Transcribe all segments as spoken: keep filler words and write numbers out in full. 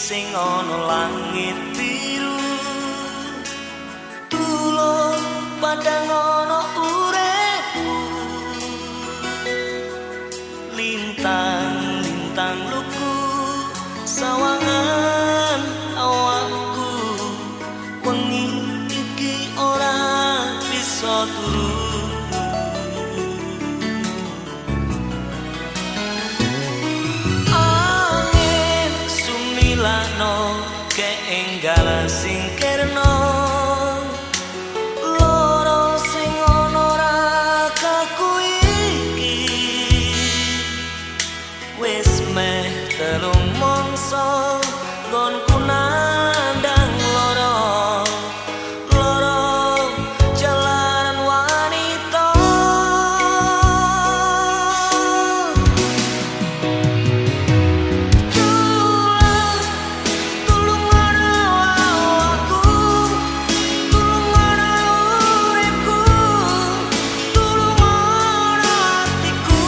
sing ana langit biru tulung padang ana uripku lintang lintang luku sawangan awakku wengi iki ora bisa turu angin sumilano keenggal sing kerno loro sing ana ra kaku iki wis meh telung mangsa nggonku nandang loro loro jalaran wanita tulung tulung ana awakku tulung ana uripku tulung ana atiku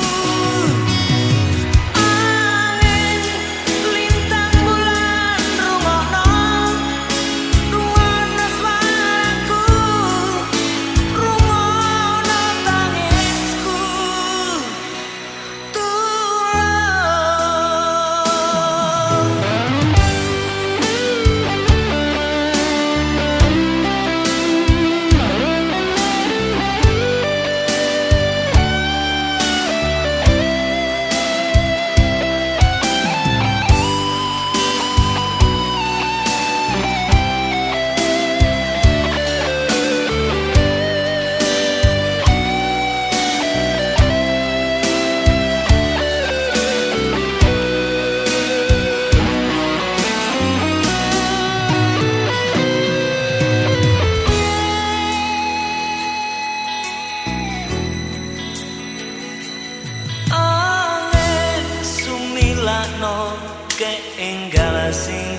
angin lintang bulan rungokno rungokno suaraku rungokno tangisku tulung angin sumilano keenggal sing